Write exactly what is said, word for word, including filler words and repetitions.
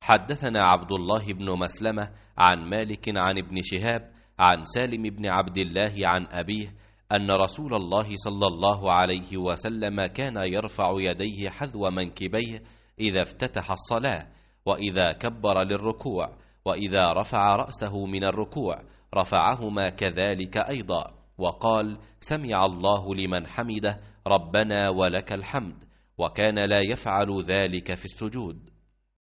حدثنا عبد الله بن مسلمة عن مالك عن ابن شهاب عن سالم بن عبد الله عن أبيه أن رسول الله صلى الله عليه وسلم كان يرفع يديه حذو منكبيه إذا افتتح الصلاة، وإذا كبر للركوع، وإذا رفع رأسه من الركوع رفعهما كذلك أيضا، وقال: سمع الله لمن حمده ربنا ولك الحمد، وكان لا يفعل ذلك في السجود.